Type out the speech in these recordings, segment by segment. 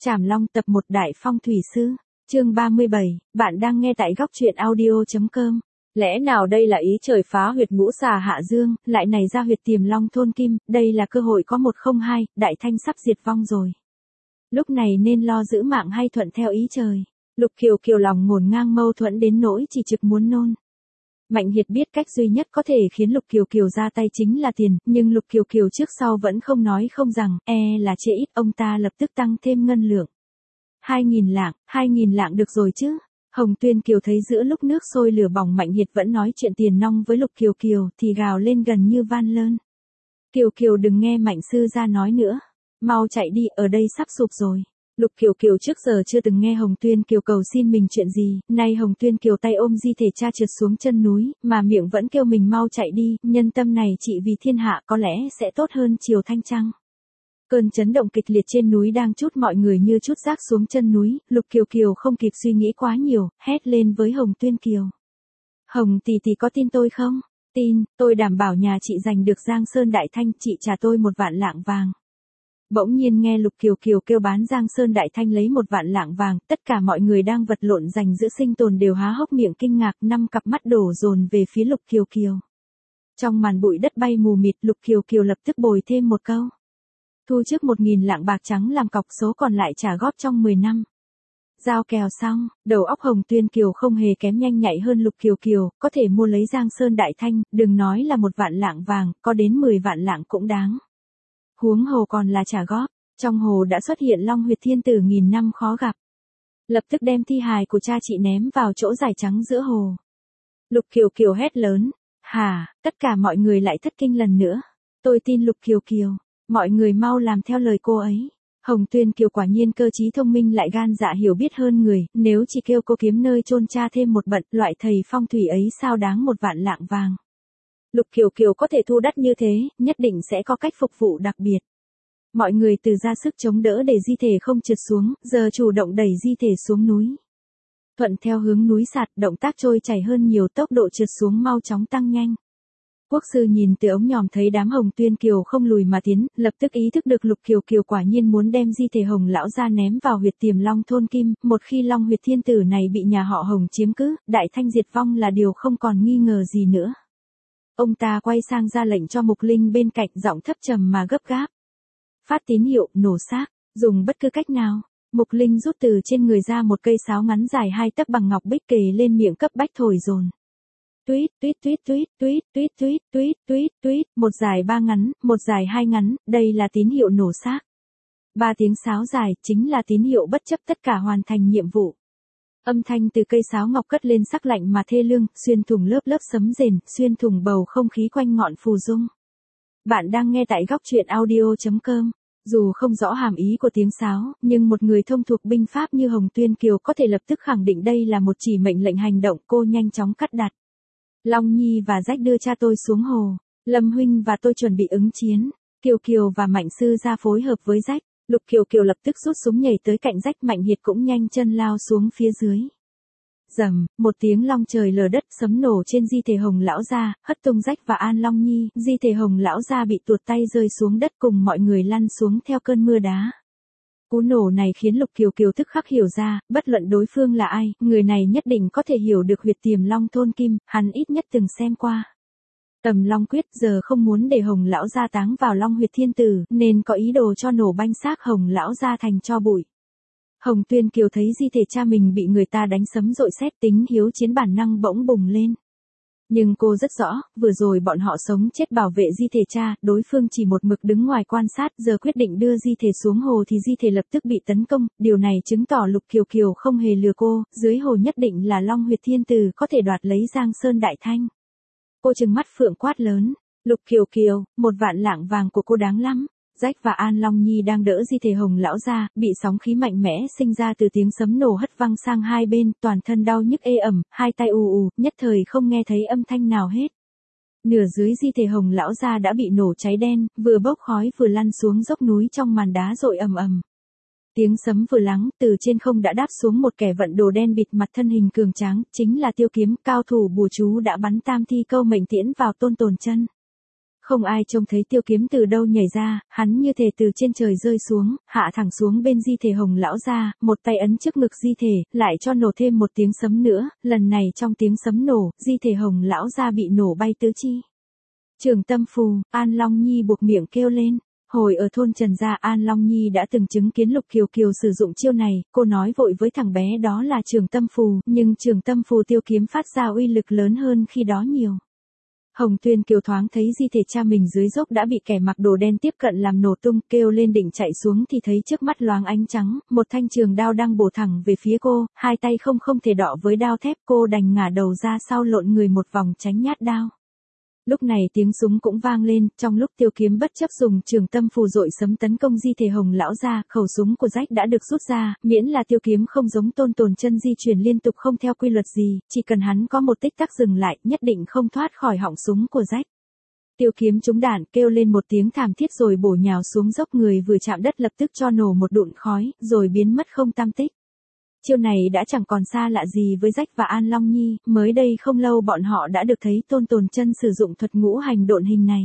Trảm Long tập 1 Đại Phong Thủy Sư, chương 37, bạn đang nghe tại góc truyện audio.com. Lẽ nào đây là ý trời phá huyệt ngũ xà hạ dương, lại này ra huyệt Tiềm Long thôn kim, đây là cơ hội có 102, Đại Thanh sắp diệt vong rồi. Lúc này nên lo giữ mạng hay thuận theo ý trời. Lục Kiều Kiều lòng ngổn ngang mâu thuẫn đến nỗi chỉ trực muốn nôn. Mạnh Hiệt biết cách duy nhất có thể khiến Lục Kiều Kiều ra tay chính là tiền, nhưng Lục Kiều Kiều trước sau vẫn không nói không rằng, là chê ít, ông ta lập tức tăng thêm ngân lượng. 2.000 lạng được rồi chứ. Hồng Tuyên Kiều thấy giữa lúc nước sôi lửa bỏng Mạnh Hiệt vẫn nói chuyện tiền nong với Lục Kiều Kiều thì gào lên gần như van lơn. Kiều Kiều đừng nghe Mạnh sư ra nói nữa. Mau chạy đi, ở đây sắp sụp rồi. Lục Kiều Kiều trước giờ chưa từng nghe Hồng Tuyên Kiều cầu xin mình chuyện gì, nay Hồng Tuyên Kiều tay ôm di thể cha trượt xuống chân núi, mà miệng vẫn kêu mình mau chạy đi, nhân tâm này trị vì thiên hạ có lẽ sẽ tốt hơn chiều thanh trăng. Cơn chấn động kịch liệt trên núi đang trút mọi người như trút rác xuống chân núi, Lục Kiều Kiều không kịp suy nghĩ quá nhiều, hét lên với Hồng Tuyên Kiều. Hồng tỷ tỷ có tin tôi không? Tin, tôi đảm bảo nhà chị giành được Giang Sơn Đại Thanh, chị trả tôi 1 vạn lạng vàng. Bỗng nhiên nghe Lục Kiều Kiều kêu bán Giang Sơn Đại Thanh lấy 1 vạn lạng vàng, tất cả mọi người đang vật lộn giành giữ sinh tồn đều há hốc miệng kinh ngạc, 5 cặp mắt đổ dồn về phía Lục Kiều Kiều. Trong màn bụi đất bay mù mịt, Lục Kiều Kiều lập tức bồi thêm một câu. Thu trước 1.000 lạng bạc trắng làm cọc, số còn lại trả góp trong 10 năm. Giao kèo xong, đầu óc Hồng Tuyên Kiều không hề kém nhanh nhạy hơn Lục Kiều Kiều, có thể mua lấy Giang Sơn Đại Thanh, đừng nói là 1 vạn lạng vàng, có đến 10 vạn lạng cũng đáng. Huống hồ còn là trả góp, trong hồ đã xuất hiện Long huyệt thiên tử nghìn năm khó gặp. Lập tức đem thi hài của cha chị ném vào chỗ rải trắng giữa hồ. Lục Kiều Kiều hét lớn, hả, tất cả mọi người lại thất kinh lần nữa. Tôi tin Lục Kiều Kiều, mọi người mau làm theo lời cô ấy. Hồng Tuyên Kiều quả nhiên cơ trí thông minh lại gan dạ hiểu biết hơn người, nếu chỉ kêu cô kiếm nơi chôn cha thêm một bận, loại thầy phong thủy ấy sao đáng 1 vạn lạng vàng. Lục Kiều Kiều có thể thu đắt như thế, nhất định sẽ có cách phục vụ đặc biệt. Mọi người từ ra sức chống đỡ để di thể không trượt xuống, giờ chủ động đẩy di thể xuống núi. Thuận theo hướng núi sạt, động tác trôi chảy hơn nhiều, tốc độ trượt xuống mau chóng tăng nhanh. Quốc sư nhìn từ ống nhòm thấy đám Hồng Tuyên Kiều không lùi mà tiến, lập tức ý thức được Lục Kiều Kiều quả nhiên muốn đem di thể Hồng lão gia ném vào huyệt Tiềm Long thôn kim, một khi Long huyệt thiên tử này bị nhà họ Hồng chiếm cứ, Đại Thanh diệt vong là điều không còn nghi ngờ gì nữa. Ông ta quay sang ra lệnh cho Mục Linh bên cạnh, giọng thấp trầm mà gấp gáp. Phát tín hiệu, nổ xác, dùng bất cứ cách nào. Mục Linh rút từ trên người ra một cây sáo ngắn dài 2 tấc bằng ngọc bích kề lên miệng cấp bách thổi dồn. Tuýt tuýt tuýt tuýt tuýt tuýt tuýt tuýt tuýt tuýt, 1 dài 3 ngắn, 1 dài 2 ngắn, đây là tín hiệu nổ xác. 3 tiếng sáo dài chính là tín hiệu bất chấp tất cả hoàn thành nhiệm vụ. Âm thanh từ cây sáo ngọc cất lên sắc lạnh mà thê lương, xuyên thủng lớp lớp sấm rền, xuyên thủng bầu không khí quanh ngọn phù dung. Bạn đang nghe tại góc truyện audio.com. Dù không rõ hàm ý của tiếng sáo, nhưng một người thông thuộc binh pháp như Hồng Tuyên Kiều có thể lập tức khẳng định đây là một chỉ mệnh lệnh hành động. Cô nhanh chóng cắt đặt. Long Nhi và Rách đưa cha tôi xuống hồ. Lâm huynh và tôi chuẩn bị ứng chiến. Kiều Kiều và Mạnh sư ra phối hợp với Rách. Lục Kiều Kiều lập tức rút súng nhảy tới cạnh Rách, Mạnh Hiệt cũng nhanh chân lao xuống phía dưới. Rầm, một tiếng long trời lở đất, sấm nổ trên di thể Hồng lão gia, hất tung Rách và An Long Nhi, di thể Hồng lão gia bị tuột tay rơi xuống đất cùng mọi người lăn xuống theo cơn mưa đá. Cú nổ này khiến Lục Kiều Kiều tức khắc hiểu ra, bất luận đối phương là ai, người này nhất định có thể hiểu được huyệt Tiềm Long thôn kim, hắn ít nhất từng xem qua. Tầm Long quyết giờ không muốn để Hồng lão gia táng vào Long huyệt thiên tử, nên có ý đồ cho nổ banh xác Hồng lão gia thành tro bụi. Hồng Tuyên Kiều thấy di thể cha mình bị người ta đánh sấm rội sét, tính hiếu chiến bản năng bỗng bùng lên. Nhưng cô rất rõ, vừa rồi bọn họ sống chết bảo vệ di thể cha, đối phương chỉ một mực đứng ngoài quan sát, giờ quyết định đưa di thể xuống hồ thì di thể lập tức bị tấn công, điều này chứng tỏ Lục Kiều Kiều không hề lừa cô, dưới hồ nhất định là Long huyệt thiên tử có thể đoạt lấy Giang Sơn Đại Thanh. Cô trừng mắt phượng quát lớn, Lục Kiều Kiều, 1 vạn lạng vàng của cô đáng lắm. Rách và An Long Nhi đang đỡ di thể Hồng lão gia, bị sóng khí mạnh mẽ sinh ra từ tiếng sấm nổ hất văng sang hai bên, toàn thân đau nhức ê ẩm, hai tay ù, nhất thời không nghe thấy âm thanh nào hết. Nửa dưới di thể Hồng lão gia đã bị nổ cháy đen, vừa bốc khói vừa lăn xuống dốc núi trong màn đá rội ầm ầm. Tiếng sấm vừa lắng, từ trên không đã đáp xuống một kẻ vận đồ đen bịt mặt, thân hình cường tráng, chính là Tiêu Kiếm, cao thủ bùa chú đã bắn tam thi câu mệnh tiễn vào Tôn Tồn Chân. Không ai trông thấy Tiêu Kiếm từ đâu nhảy ra, hắn như thể từ trên trời rơi xuống, hạ thẳng xuống bên di thể Hồng lão gia, một tay ấn trước ngực di thể, lại cho nổ thêm một tiếng sấm nữa, lần này trong tiếng sấm nổ, di thể Hồng lão gia bị nổ bay tứ chi. Trường tâm phù, An Long Nhi buộc miệng kêu lên. Hồi ở thôn Trần Gia, An Long Nhi đã từng chứng kiến Lục Kiều Kiều sử dụng chiêu này, cô nói vội với thằng bé đó là trường tâm phù, nhưng trường tâm phù Tiêu Kiếm phát ra uy lực lớn hơn khi đó nhiều. Hồng Tuyên Kiều thoáng thấy di thể cha mình dưới dốc đã bị kẻ mặc đồ đen tiếp cận làm nổ tung, kêu lên định chạy xuống thì thấy trước mắt loáng ánh trắng, một thanh trường đao đang bổ thẳng về phía cô, hai tay không thể đọ với đao thép, cô đành ngả đầu ra sau lộn người một vòng tránh nhát đao. Lúc này tiếng súng cũng vang lên, trong lúc Tiêu Kiếm bất chấp dùng trường tâm phù dội sấm tấn công di thể Hồng lão gia, khẩu súng của Rách đã được rút ra, miễn là Tiêu Kiếm không giống Tôn Tồn Chân di chuyển liên tục không theo quy luật gì, chỉ cần hắn có một tích tắc dừng lại, nhất định không thoát khỏi họng súng của Rách. Tiêu Kiếm trúng đạn, kêu lên một tiếng thảm thiết rồi bổ nhào xuống dốc, người vừa chạm đất lập tức cho nổ một đụn khói, rồi biến mất không tăm tích. Chiêu này đã chẳng còn xa lạ gì với Rách và An Long Nhi, mới đây không lâu bọn họ đã được thấy Tôn Tồn Chân sử dụng thuật ngũ hành độn hình này.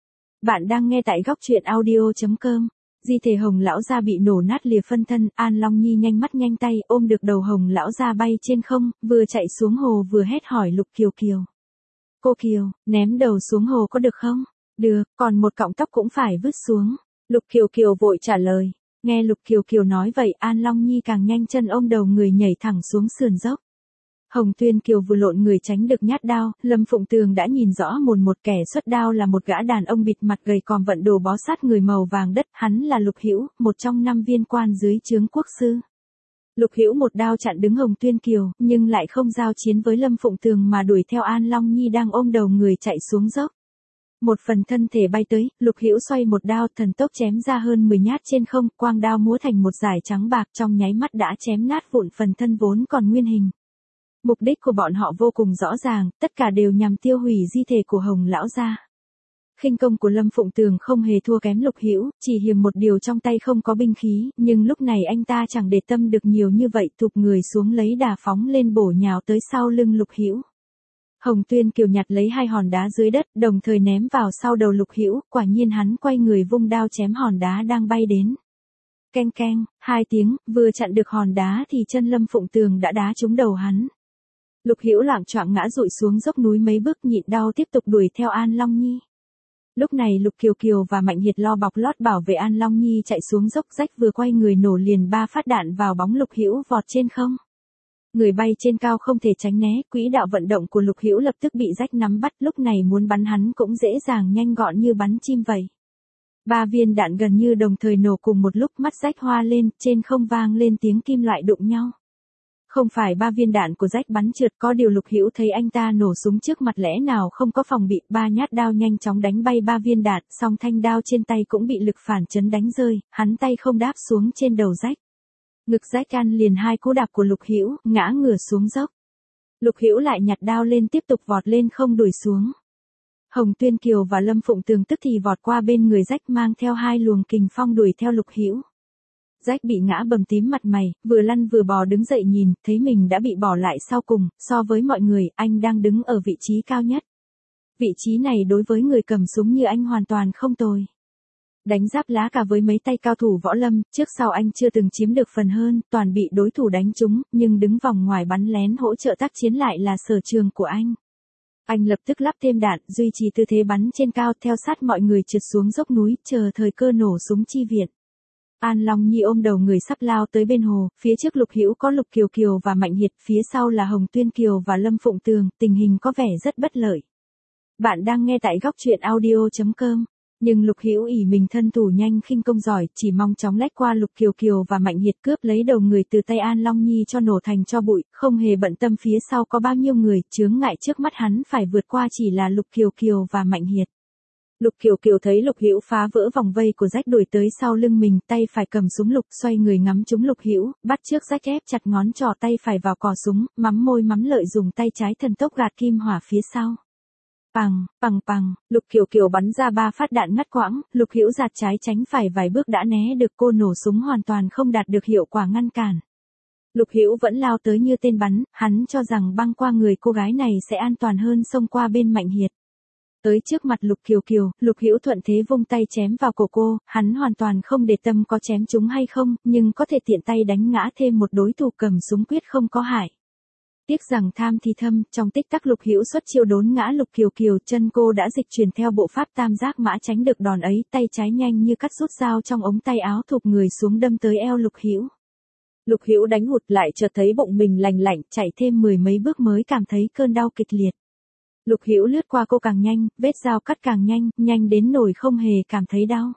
Bạn đang nghe tại góc truyện audio.com. Di thể Hồng lão gia bị nổ nát lìa phân thân, An Long Nhi nhanh mắt nhanh tay ôm được đầu Hồng lão gia bay trên không, vừa chạy xuống hồ vừa hét hỏi Lục Kiều Kiều. Cô Kiều, ném đầu xuống hồ có được không? Được, còn một cọng tóc cũng phải vứt xuống. Lục Kiều Kiều vội trả lời. Nghe Lục Kiều Kiều nói vậy, An Long Nhi càng nhanh chân ôm đầu người nhảy thẳng xuống sườn dốc. Hồng Tuyên Kiều vừa lộn người tránh được nhát đao, Lâm Phụng Tường đã nhìn rõ mồn một kẻ xuất đao là một gã đàn ông bịt mặt gầy còm vận đồ bó sát người màu vàng đất, hắn là Lục Hữu, một trong 5 viên quan dưới trướng quốc sư. Lục Hữu một đao chặn đứng Hồng Tuyên Kiều, nhưng lại không giao chiến với Lâm Phụng Tường mà đuổi theo An Long Nhi đang ôm đầu người chạy xuống dốc. Một phần thân thể bay tới, Lục Hữu xoay một đao thần tốc chém ra hơn 10 nhát trên không, quang đao múa thành một dải trắng bạc, trong nháy mắt đã chém nát vụn phần thân vốn còn nguyên hình. Mục đích của bọn họ vô cùng rõ ràng, tất cả đều nhằm tiêu hủy di thể của Hồng lão gia. Khinh công của Lâm Phụng Tường không hề thua kém Lục Hữu, chỉ hiềm một điều trong tay không có binh khí, nhưng lúc này anh ta chẳng để tâm được nhiều như vậy, thụp người xuống lấy đà phóng lên bổ nhào tới sau lưng Lục Hữu. Hồng Tuyên Kiều nhặt lấy 2 hòn đá dưới đất, đồng thời ném vào sau đầu Lục Hữu, quả nhiên hắn quay người vung đao chém hòn đá đang bay đến. Keng keng, 2 tiếng, vừa chặn được hòn đá thì chân Lâm Phụng Tường đã đá trúng đầu hắn. Lục Hữu loạng choạng ngã rụi xuống dốc núi mấy bước, nhịn đau tiếp tục đuổi theo An Long Nhi. Lúc này Lục Kiều Kiều và Mạnh Hiệt lo bọc lót bảo vệ An Long Nhi chạy xuống dốc, Rách vừa quay người nổ liền 3 phát đạn vào bóng Lục Hữu vọt trên không. Người bay trên cao không thể tránh né, quỹ đạo vận động của Lục Hữu lập tức bị Rách nắm bắt, lúc này muốn bắn hắn cũng dễ dàng nhanh gọn như bắn chim vậy. 3 viên đạn gần như đồng thời nổ cùng một lúc, mắt Rách hoa lên, trên không vang lên tiếng kim loại đụng nhau. Không phải 3 viên đạn của Rách bắn trượt, có điều Lục Hữu thấy anh ta nổ súng trước mặt lẽ nào không có phòng bị, 3 nhát đao nhanh chóng đánh bay 3 viên đạn, song thanh đao trên tay cũng bị lực phản chấn đánh rơi, hắn tay không đáp xuống trên đầu Rách. Ngực Rách ăn liền 2 cú đạp của Lục Hữu, ngã ngửa xuống dốc. Lục Hữu lại nhặt đao lên tiếp tục vọt lên không đuổi xuống. Hồng Tuyên Kiều và Lâm Phụng Tường tức thì vọt qua bên người Rách mang theo 2 luồng kình phong đuổi theo Lục Hữu. Rách bị ngã bầm tím mặt mày, vừa lăn vừa bò đứng dậy nhìn, thấy mình đã bị bỏ lại sau cùng, so với mọi người, anh đang đứng ở vị trí cao nhất. Vị trí này đối với người cầm súng như anh hoàn toàn không tồi. Đánh giáp lá cả với mấy tay cao thủ võ lâm, trước sau anh chưa từng chiếm được phần hơn, toàn bị đối thủ đánh trúng, nhưng đứng vòng ngoài bắn lén hỗ trợ tác chiến lại là sở trường của anh. Anh lập tức lắp thêm đạn, duy trì tư thế bắn trên cao theo sát mọi người trượt xuống dốc núi, chờ thời cơ nổ súng chi viện. An Long Nhi ôm đầu người sắp lao tới bên hồ, phía trước Lục Hữu có Lục Kiều Kiều và Mạnh Hiệt, phía sau là Hồng Tuyên Kiều và Lâm Phụng Tường, tình hình có vẻ rất bất lợi. Bạn đang nghe tại góc truyện audio.com. Nhưng Lục Hữu ỷ mình thân thủ nhanh khinh công giỏi, chỉ mong chóng lách qua Lục Kiều Kiều và Mạnh Hiệt cướp lấy đầu người từ tay An Long Nhi cho nổ thành tro bụi, không hề bận tâm phía sau có bao nhiêu người, chướng ngại trước mắt hắn phải vượt qua chỉ là Lục Kiều Kiều và Mạnh Hiệt. Lục Kiều Kiều thấy Lục Hữu phá vỡ vòng vây của Rách đuổi tới sau lưng mình, tay phải cầm súng lục, xoay người ngắm trúng Lục Hữu, bắt trước Rách ép chặt ngón trỏ tay phải vào cò súng, mắm môi mắm lợi dùng tay trái thần tốc gạt kim hỏa phía sau. Pằng, pằng pằng, Lục Kiều Kiều bắn ra 3 phát đạn ngắt quãng, Lục Hữu giạt trái tránh phải vài bước đã né được, cô nổ súng hoàn toàn không đạt được hiệu quả ngăn cản. Lục Hữu vẫn lao tới như tên bắn, hắn cho rằng băng qua người cô gái này sẽ an toàn hơn xông qua bên Mạnh Hiệt. Tới trước mặt Lục Kiều Kiều, Lục Hữu thuận thế vung tay chém vào cổ cô, hắn hoàn toàn không để tâm có chém trúng hay không, nhưng có thể tiện tay đánh ngã thêm một đối thủ cầm súng quyết không có hại. Tiếc rằng tham thì thâm, trong tích tắc Lục Hữu xuất chiêu đốn ngã Lục Kiều Kiều, chân cô đã dịch chuyển theo bộ pháp tam giác mã tránh được đòn ấy, tay trái nhanh như cắt rút dao trong ống tay áo thụp người xuống đâm tới eo Lục Hữu. Lục Hữu đánh hụt lại chợt thấy bụng mình lành lạnh, chạy thêm 10 mấy bước mới cảm thấy cơn đau kịch liệt. Lục Hữu lướt qua cô càng nhanh, vết dao cắt càng nhanh, nhanh đến nỗi không hề cảm thấy đau.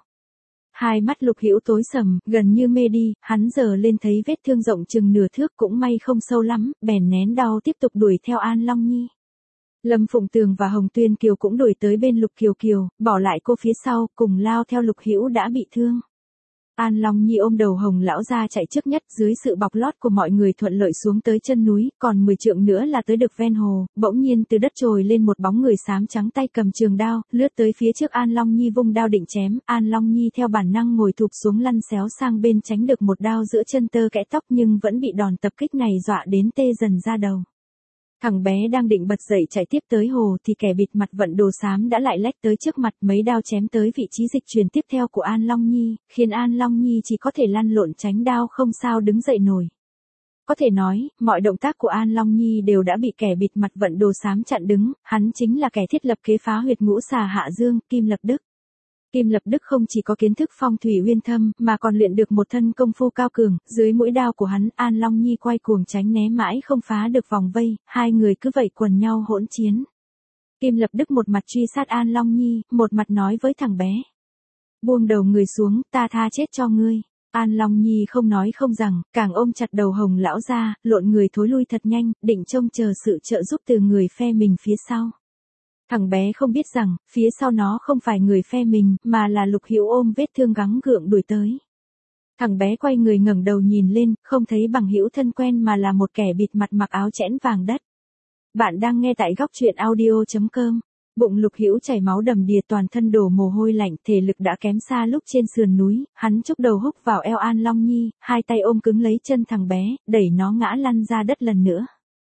Hai mắt Lục Hữu tối sầm, gần như mê đi, hắn giờ lên thấy vết thương rộng chừng nửa thước cũng may không sâu lắm, bèn nén đau tiếp tục đuổi theo An Long Nhi. Lâm Phụng Tường và Hồng Tuyên Kiều cũng đuổi tới bên Lục Kiều Kiều, bỏ lại cô phía sau, cùng lao theo Lục Hữu đã bị thương. An Long Nhi ôm đầu Hồng lão gia chạy trước nhất, dưới sự bọc lót của mọi người thuận lợi xuống tới chân núi, còn 10 trượng nữa là tới được ven hồ, bỗng nhiên từ đất trồi lên một bóng người xám trắng tay cầm trường đao, lướt tới phía trước An Long Nhi vung đao định chém, An Long Nhi theo bản năng ngồi thụp xuống lăn xéo sang bên tránh được một đao giữa chân tơ kẽ tóc nhưng vẫn bị đòn tập kích này dọa đến tê dần ra đầu. Thằng bé đang định bật dậy chạy tiếp tới hồ thì kẻ bịt mặt vận đồ xám đã lại lách tới trước mặt, mấy đao chém tới vị trí dịch chuyển tiếp theo của An Long Nhi, khiến An Long Nhi chỉ có thể lăn lộn tránh đao không sao đứng dậy nổi. Có thể nói, mọi động tác của An Long Nhi đều đã bị kẻ bịt mặt vận đồ xám chặn đứng, hắn chính là kẻ thiết lập kế phá huyệt ngũ xà Hạ Dương, Kim Lập Đức. Kim Lập Đức không chỉ có kiến thức phong thủy uyên thâm, mà còn luyện được một thân công phu cao cường, dưới mũi đao của hắn, An Long Nhi quay cuồng tránh né mãi không phá được vòng vây, hai người cứ vậy quần nhau hỗn chiến. Kim Lập Đức một mặt truy sát An Long Nhi, một mặt nói với thằng bé. Buông đầu người xuống, ta tha chết cho ngươi. An Long Nhi không nói không rằng, càng ôm chặt đầu Hồng lão ra, lộn người thối lui thật nhanh, định trông chờ sự trợ giúp từ người phe mình phía sau. Thằng bé không biết rằng, phía sau nó không phải người phe mình, mà là Lục Hữu ôm vết thương gắng gượng đuổi tới. Thằng bé quay người ngẩng đầu nhìn lên, không thấy bằng hữu thân quen mà là một kẻ bịt mặt mặc áo chẽn vàng đất. Bạn đang nghe tại góc truyện audio.com. Bụng Lục Hữu chảy máu đầm đìa, toàn thân đổ mồ hôi lạnh, thể lực đã kém xa lúc trên sườn núi, hắn chúc đầu húc vào eo An Long Nhi, hai tay ôm cứng lấy chân thằng bé, đẩy nó ngã lăn ra đất lần nữa.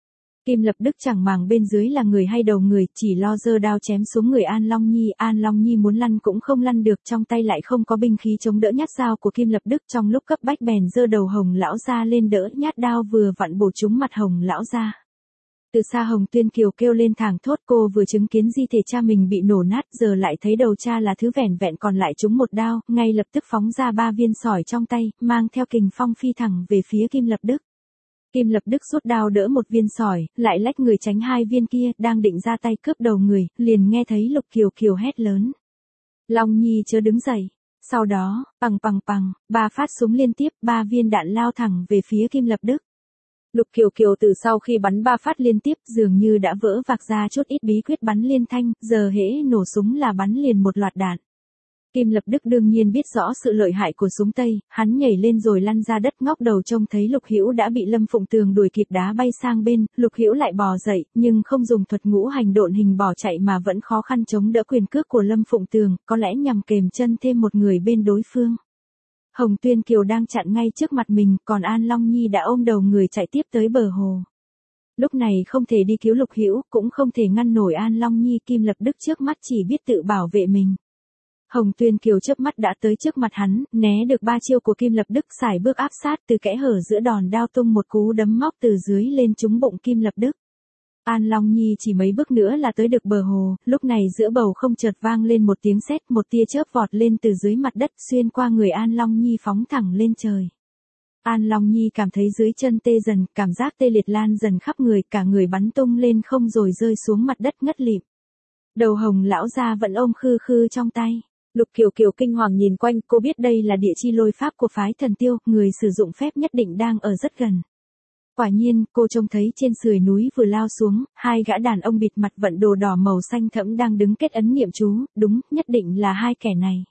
Kim Lập Đức chẳng màng bên dưới là người hay đầu người, chỉ lo giơ đao chém xuống người An Long Nhi. An Long Nhi muốn lăn cũng không lăn được, trong tay lại không có binh khí chống đỡ nhát dao của Kim Lập Đức, trong lúc cấp bách bèn giơ đầu Hồng lão gia lên đỡ nhát đao vừa vặn bổ trúng mặt Hồng lão gia. Từ xa Hồng Tuyên Kiều kêu lên thảng thốt, cô vừa chứng kiến di thể cha mình bị nổ nát, giờ lại thấy đầu cha là thứ vẻn vẹn còn lại trúng một đao, ngay lập tức phóng ra 3 viên sỏi trong tay, mang theo kình phong phi thẳng về phía Kim Lập Đức. Kim Lập Đức rút đao đỡ một viên sỏi, lại lách người tránh 2 viên kia, đang định ra tay cướp đầu người, liền nghe thấy Lục Kiều Kiều hét lớn. Long Nhi chớ đứng dậy. Sau đó, pằng pằng pằng, 3 phát súng liên tiếp, 3 viên đạn lao thẳng về phía Kim Lập Đức. Lục Kiều Kiều từ sau khi bắn 3 phát liên tiếp dường như đã vỡ vạc ra chút ít bí quyết bắn liên thanh, giờ hễ nổ súng là bắn liền một loạt đạn. Kim Lập Đức đương nhiên biết rõ sự lợi hại của súng Tây, hắn nhảy lên rồi lăn ra đất, ngóc đầu trông thấy Lục Hữu đã bị Lâm Phụng Tường đuổi kịp đá bay sang bên, Lục Hữu lại bò dậy, nhưng không dùng thuật ngũ hành độn hình bỏ chạy mà vẫn khó khăn chống đỡ quyền cước của Lâm Phụng Tường, có lẽ nhằm kềm chân thêm một người bên đối phương. Hồng Tuyên Kiều đang chặn ngay trước mặt mình, còn An Long Nhi đã ôm đầu người chạy tiếp tới bờ hồ. Lúc này không thể đi cứu Lục Hữu, cũng không thể ngăn nổi An Long Nhi, Kim Lập Đức trước mắt chỉ biết tự bảo vệ mình. Hồng Tuyên Kiều chớp mắt đã tới trước mặt hắn, né được 3 chiêu của Kim Lập Đức, sải bước áp sát từ kẽ hở giữa đòn đao tung một cú đấm móc từ dưới lên trúng bụng Kim Lập Đức. An Long Nhi chỉ mấy bước nữa là tới được bờ hồ, lúc này giữa bầu không chợt vang lên một tiếng sét, một tia chớp vọt lên từ dưới mặt đất xuyên qua người An Long Nhi phóng thẳng lên trời. An Long Nhi cảm thấy dưới chân tê dần, cảm giác tê liệt lan dần khắp người, cả người bắn tung lên không rồi rơi xuống mặt đất ngất lịm. Đầu Hồng lão gia vẫn ôm khư khư trong tay. Lục Kiều Kiều kinh hoàng nhìn quanh, cô biết đây là địa chi lôi pháp của phái Thần Tiêu, người sử dụng phép nhất định đang ở rất gần. Quả nhiên, cô trông thấy trên sườn núi vừa lao xuống, 2 gã đàn ông bịt mặt vận đồ đỏ màu xanh thẫm đang đứng kết ấn niệm chú, đúng, nhất định là 2 kẻ này.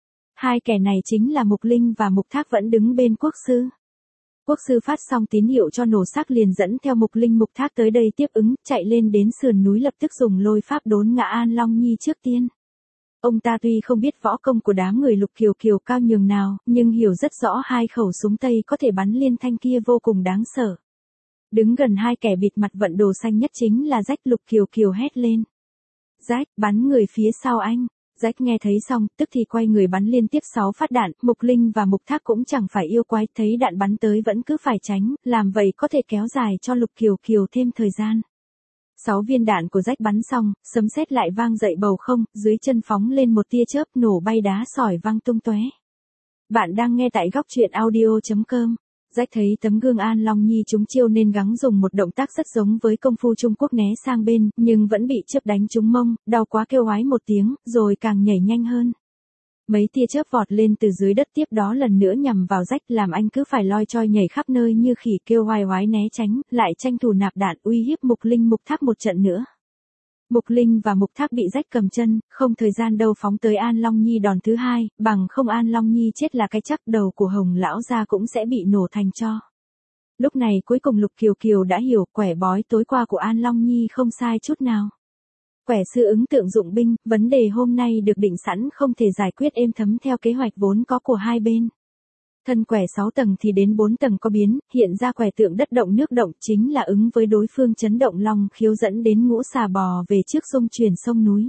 2 kẻ này chính là Mục Linh và Mục Thác vẫn đứng bên quốc sư. Quốc sư phát xong tín hiệu cho nổ xác liền dẫn theo Mục Linh Mục Thác tới đây tiếp ứng, chạy lên đến sườn núi lập tức dùng lôi pháp đốn ngã An Long Nhi trước tiên. Ông ta tuy không biết võ công của đám người Lục Kiều Kiều cao nhường nào, nhưng hiểu rất rõ 2 khẩu súng Tây có thể bắn liên thanh kia vô cùng đáng sợ. Đứng gần 2 kẻ bịt mặt vận đồ xanh nhất chính là Rách, Lục Kiều Kiều hét lên. Rách, bắn người phía sau anh. Rách nghe thấy xong, tức thì quay người bắn liên tiếp 6 phát đạn, Mục Linh và Mục Thác cũng chẳng phải yêu quái, thấy đạn bắn tới vẫn cứ phải tránh, làm vậy có thể kéo dài cho Lục Kiều Kiều thêm thời gian. 6 viên đạn của Rách bắn xong, sấm sét lại vang dậy bầu không, dưới chân phóng lên một tia chớp nổ bay đá sỏi văng tung tóe. Bạn đang nghe tại góc truyện audio.com. Rách thấy tấm gương An Long Nhi trúng chiêu nên gắng dùng một động tác rất giống với công phu Trung Quốc né sang bên, nhưng vẫn bị chớp đánh trúng mông, đau quá kêu oái một tiếng, rồi càng nhảy nhanh hơn. Mấy tia chớp vọt lên từ dưới đất tiếp đó lần nữa nhằm vào Rách, làm anh cứ phải loi choi nhảy khắp nơi như khỉ, kêu oai oái né tránh, lại tranh thủ nạp đạn uy hiếp Mục Linh Mục Thác một trận nữa. Mục Linh và Mục Thác bị Rách cầm chân, không thời gian đâu phóng tới An Long Nhi đòn thứ hai, bằng không An Long Nhi chết là cái chắc, đầu của Hồng lão gia cũng sẽ bị nổ thành tro. Lúc này cuối cùng Lục Kiều Kiều đã hiểu quẻ bói tối qua của An Long Nhi không sai chút nào. Quẻ sư ứng tượng dụng binh, vấn đề hôm nay được định sẵn không thể giải quyết êm thấm theo kế hoạch vốn có của hai bên. Thân quẻ 6 tầng thì đến 4 tầng có biến, hiện ra quẻ tượng đất động nước động chính là ứng với đối phương chấn động long khiếu dẫn đến ngũ xà bò về trước sông truyền sông núi.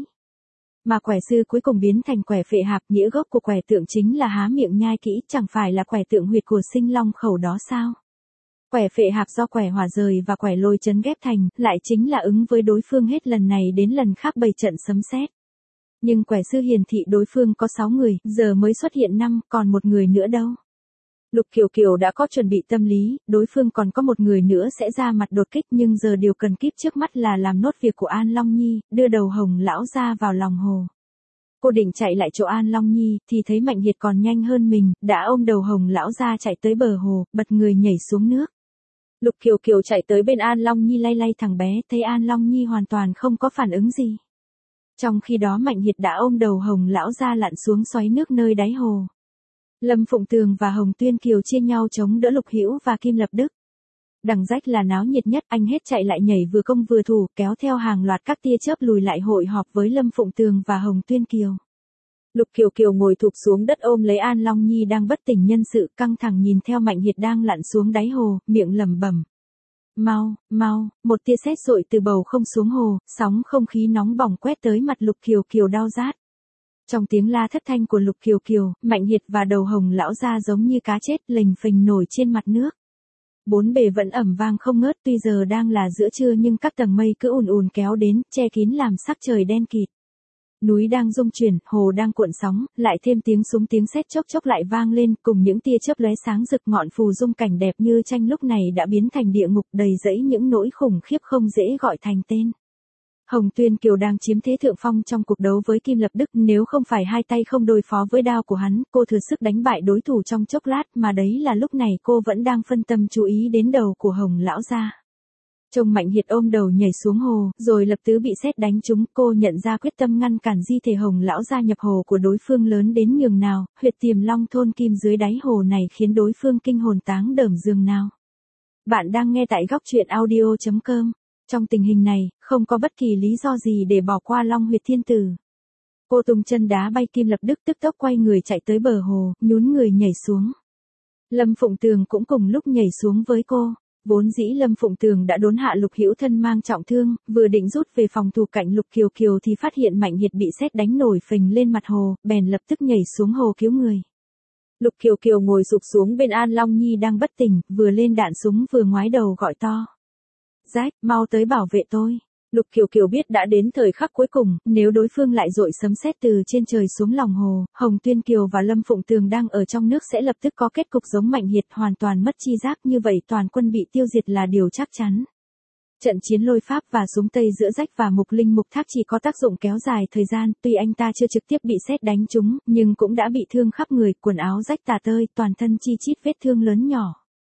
Mà quẻ sư cuối cùng biến thành quẻ phệ hạp, nghĩa gốc của quẻ tượng chính là há miệng nhai kỹ, chẳng phải là quẻ tượng huyệt của sinh long khẩu đó sao? Quẻ phệ hạp do quẻ hỏa rời và quẻ lôi chấn ghép thành, lại chính là ứng với đối phương hết lần này đến lần khác bày trận sấm sét. Nhưng quẻ sư hiển thị đối phương có 6 người, giờ mới xuất hiện 5, còn một người nữa đâu. Lục Kiều Kiều đã có chuẩn bị tâm lý, đối phương còn có một người nữa sẽ ra mặt đột kích, nhưng giờ điều cần kíp trước mắt là làm nốt việc của An Long Nhi, đưa đầu Hồng lão ra vào lòng hồ. Cô định chạy lại chỗ An Long Nhi, thì thấy Mạnh Hiệt còn nhanh hơn mình, đã ôm đầu Hồng lão ra chạy tới bờ hồ, bật người nhảy xuống nước. Lục Kiều Kiều chạy tới bên An Long Nhi lay lay thằng bé, thấy An Long Nhi hoàn toàn không có phản ứng gì. Trong khi đó Mạnh Hiệt đã ôm đầu Hồng lão ra lặn xuống xoáy nước nơi đáy hồ. Lâm Phụng Tường và Hồng Tuyên Kiều chia nhau chống đỡ Lục Hữu và Kim Lập Đức. Đằng Rách là náo nhiệt nhất, anh hết chạy lại nhảy vừa công vừa thủ, kéo theo hàng loạt các tia chớp lùi lại hội họp với Lâm Phụng Tường và Hồng Tuyên Kiều. Lục Kiều Kiều ngồi thụp xuống đất ôm lấy An Long Nhi đang bất tỉnh nhân sự, căng thẳng nhìn theo Mạnh Hiệt đang lặn xuống đáy hồ, miệng lẩm bẩm. Mau, mau, một tia sét dội từ bầu không xuống hồ, sóng không khí nóng bỏng quét tới mặt Lục Kiều Kiều đau rát. Trong tiếng la thất thanh của Lục Kiều Kiều, Mạnh Hiệt và đầu Hồng lão ra giống như cá chết lềnh phềnh nổi trên mặt nước. Bốn bề vẫn ẩm vang không ngớt, tuy giờ đang là giữa trưa nhưng các tầng mây cứ ùn ùn kéo đến, che kín làm sắc trời đen kịt. Núi đang rung chuyển, hồ đang cuộn sóng, lại thêm tiếng súng tiếng sét chốc chốc lại vang lên, cùng những tia chớp lóe sáng rực, ngọn phù dung cảnh đẹp như tranh lúc này đã biến thành địa ngục đầy rẫy những nỗi khủng khiếp không dễ gọi thành tên. Hồng Tuyên Kiều đang chiếm thế thượng phong trong cuộc đấu với Kim Lập Đức, nếu không phải hai tay không đối phó với đao của hắn, cô thừa sức đánh bại đối thủ trong chốc lát, mà đấy là lúc này cô vẫn đang phân tâm chú ý đến đầu của Hồng lão gia. Trông Mạnh Hiệt ôm đầu nhảy xuống hồ, rồi lập tức bị sét đánh trúng, cô nhận ra quyết tâm ngăn cản di thể Hồng lão gia nhập hồ của đối phương lớn đến nhường nào, huyệt Tiềm Long thôn kim dưới đáy hồ này khiến đối phương kinh hồn táng đờm giường nào. Bạn đang nghe tại góc truyện audio.com. Trong tình hình này, không có bất kỳ lý do gì để bỏ qua Long huyệt thiên tử. Cô tung chân đá bay Kim Lập Đức, tức tốc quay người chạy tới bờ hồ, nhún người nhảy xuống. Lâm Phụng Tường cũng cùng lúc nhảy xuống với cô. Vốn dĩ Lâm Phụng Tường đã đốn hạ Lục Hữu thân mang trọng thương, vừa định rút về phòng thủ cạnh Lục Kiều Kiều thì phát hiện Mạnh Hiệt bị sét đánh nổi phình lên mặt hồ, bèn lập tức nhảy xuống hồ cứu người. Lục Kiều Kiều ngồi sụp xuống bên An Long Nhi đang bất tỉnh, vừa lên đạn súng vừa ngoái đầu gọi to. Rách, mau tới bảo vệ tôi. Lục Kiều Kiều biết đã đến thời khắc cuối cùng, nếu đối phương lại dội sấm sét từ trên trời xuống lòng hồ, Hồng Tuyên Kiều và Lâm Phụng Tường đang ở trong nước sẽ lập tức có kết cục giống Mạnh Hiệt, hoàn toàn mất chi giác, như vậy toàn quân bị tiêu diệt là điều chắc chắn. Trận chiến lôi pháp và súng tây giữa Rách và Mục Linh Mục Thác chỉ có tác dụng kéo dài thời gian, tuy anh ta chưa trực tiếp bị sét đánh trúng, nhưng cũng đã bị thương khắp người, quần áo rách tả tơi, toàn thân chi chít vết thương lớn nhỏ.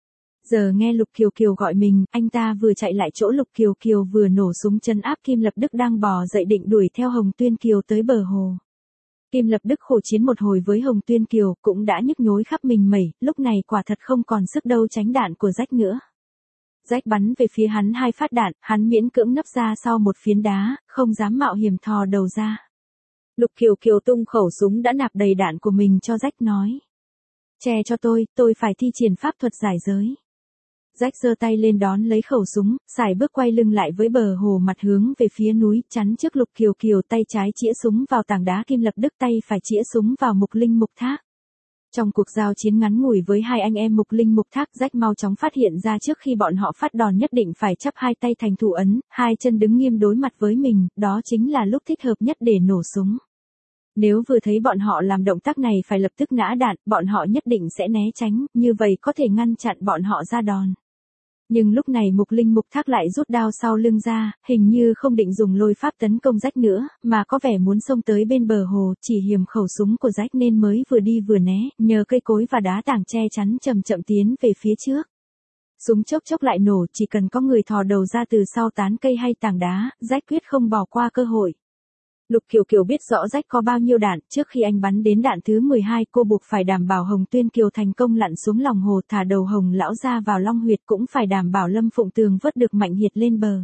Giờ nghe Lục Kiều Kiều gọi mình, anh ta vừa chạy lại chỗ Lục Kiều Kiều vừa nổ súng trấn áp Kim Lập Đức đang bò dậy định đuổi theo Hồng Tuyên Kiều tới bờ hồ. Kim Lập Đức khổ chiến một hồi với Hồng Tuyên Kiều, cũng đã nhức nhối khắp mình mẩy, lúc này quả thật không còn sức đâu tránh đạn của Rách nữa. Rách bắn về phía hắn 2 phát đạn, hắn miễn cưỡng nấp ra sau một phiến đá, không dám mạo hiểm thò đầu ra. Lục Kiều Kiều tung khẩu súng đã nạp đầy đạn của mình cho Rách nói. Che cho tôi phải thi triển pháp thuật giải giới. Rách giơ tay lên đón lấy khẩu súng, sải bước quay lưng lại với bờ hồ mặt hướng về phía núi, chắn trước Lục Kiều Kiều, tay trái chĩa súng vào tảng đá Kim Lập Đức, tay phải chĩa súng vào Mục Linh Mục Thác. Trong cuộc giao chiến ngắn ngủi với hai anh em Mục Linh Mục Thác, Rách mau chóng phát hiện ra trước khi bọn họ phát đòn nhất định phải chắp hai tay thành thủ ấn, hai chân đứng nghiêm đối mặt với mình, đó chính là lúc thích hợp nhất để nổ súng. Nếu vừa thấy bọn họ làm động tác này phải lập tức nã đạn, bọn họ nhất định sẽ né tránh, như vậy có thể ngăn chặn bọn họ ra đòn. Nhưng lúc này Mục Linh Mục Thác lại rút đao sau lưng ra, hình như không định dùng lôi pháp tấn công Rách nữa, mà có vẻ muốn xông tới bên bờ hồ, chỉ hiểm khẩu súng của Rách nên mới vừa đi vừa né, nhờ cây cối và đá tảng che chắn chậm chậm tiến về phía trước. Súng chốc chốc lại nổ, chỉ cần có người thò đầu ra từ sau tán cây hay tảng đá, Rách quyết không bỏ qua cơ hội. Lục Kiều Kiều biết rõ Rách có bao nhiêu đạn, trước khi anh bắn đến đạn thứ 12 cô buộc phải đảm bảo Hồng Tuyên Kiều thành công lặn xuống lòng hồ thả đầu Hồng lão ra vào long huyệt, cũng phải đảm bảo Lâm Phụng Tường vớt được Mạnh Hiệt lên bờ.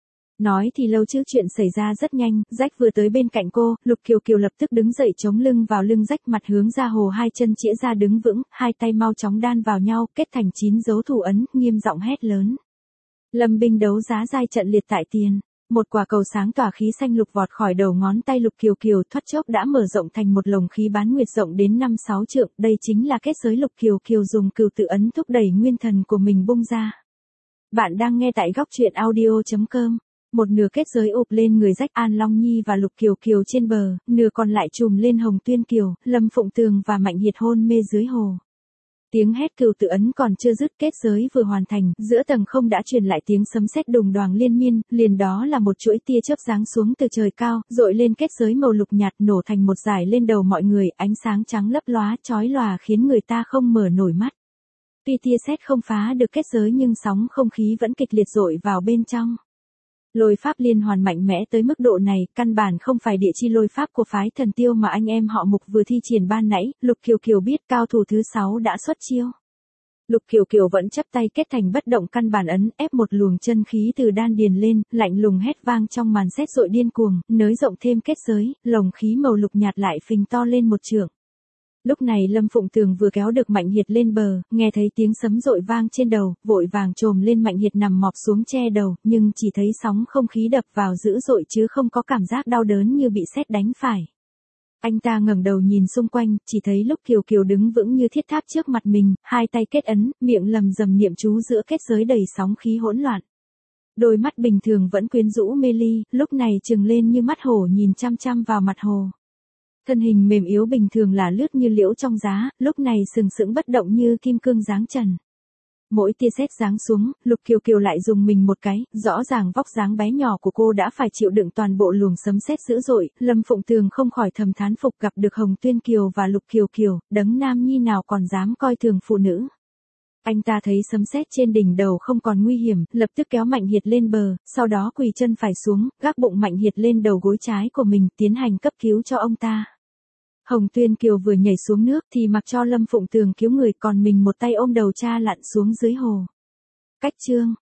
Nói thì lâu chứ chuyện xảy ra rất nhanh, Rách vừa tới bên cạnh cô, Lục Kiều Kiều lập tức đứng dậy chống lưng vào lưng Rách, mặt hướng ra hồ, hai chân chĩa ra đứng vững, hai tay mau chóng đan vào nhau, kết thành 9 dấu thủ ấn, nghiêm giọng hét lớn. Lâm binh đấu giá giai trận liệt tại tiền. Một quả cầu sáng tỏa khí xanh lục vọt khỏi đầu ngón tay Lục Kiều Kiều, thoát chốc đã mở rộng thành một lồng khí bán nguyệt rộng đến 5-6 trượng, đây chính là kết giới Lục Kiều Kiều dùng cừu tự ấn thúc đẩy nguyên thần của mình bung ra. Bạn đang nghe tại góc truyện audio.com. Một nửa kết giới ụp lên người Rách, An Long Nhi và Lục Kiều Kiều trên bờ, nửa còn lại trùm lên Hồng Tuyên Kiều, Lâm Phụng Tường và Mạnh Hiệt hôn mê dưới hồ. Tiếng hét cừu tự ấn còn chưa dứt, kết giới vừa hoàn thành, giữa tầng không đã truyền lại tiếng sấm sét đùng đoàng liên miên, liền đó là một chuỗi tia chớp giáng xuống từ trời cao, dội lên kết giới màu lục nhạt, nổ thành một dải lên đầu mọi người, ánh sáng trắng lấp lóa chói lòa khiến người ta không mở nổi mắt. Tuy tia sét không phá được kết giới nhưng sóng không khí vẫn kịch liệt dội vào bên trong. Lôi pháp liên hoàn mạnh mẽ tới mức độ này, căn bản không phải địa chi lôi pháp của phái Thần Tiêu mà anh em họ Mục vừa thi triển ban nãy, Lục Kiều Kiều biết cao thủ thứ 6 đã xuất chiêu. Lục Kiều Kiều vẫn chắp tay kết thành bất động căn bản ấn, ép một luồng chân khí từ đan điền lên, lạnh lùng hét vang trong màn sét dội điên cuồng, nới rộng thêm kết giới, lồng khí màu lục nhạt lại phình to lên một trượng. Lúc này Lâm Phụng Tường vừa kéo được Mạnh Hiệt lên bờ, nghe thấy tiếng sấm dội vang trên đầu, vội vàng chồm lên. Mạnh Hiệt nằm mọp xuống che đầu, nhưng chỉ thấy sóng không khí đập vào dữ dội chứ không có cảm giác đau đớn như bị sét đánh phải. Anh ta ngẩng đầu nhìn xung quanh, chỉ thấy Lục Kiều Kiều đứng vững như thiết tháp trước mặt mình, hai tay kết ấn, miệng lầm rầm niệm chú giữa kết giới đầy sóng khí hỗn loạn. Đôi mắt bình thường vẫn quyến rũ mê ly, lúc này trừng lên như mắt hổ nhìn chăm chăm vào mặt hồ. Thân hình mềm yếu bình thường là lướt như liễu trong giá, lúc này sừng sững bất động như kim cương giáng trần. Mỗi tia sét giáng xuống, Lục Kiều Kiều lại dùng mình một cái, rõ ràng vóc dáng bé nhỏ của cô đã phải chịu đựng toàn bộ luồng sấm sét dữ dội, Lâm Phụng Tường không khỏi thầm thán phục, gặp được Hồng Tuyên Kiều và Lục Kiều Kiều, đấng nam nhi nào còn dám coi thường phụ nữ. Anh ta thấy sấm sét trên đỉnh đầu không còn nguy hiểm, lập tức kéo Mạnh Hiệt lên bờ, sau đó quỳ chân phải xuống, gác bụng Mạnh Hiệt lên đầu gối trái của mình, tiến hành cấp cứu cho ông ta. Hồng Tuyên Kiều vừa nhảy xuống nước thì mặc cho Lâm Phụng Tường cứu người, còn mình một tay ôm đầu cha lặn xuống dưới hồ. Cách chương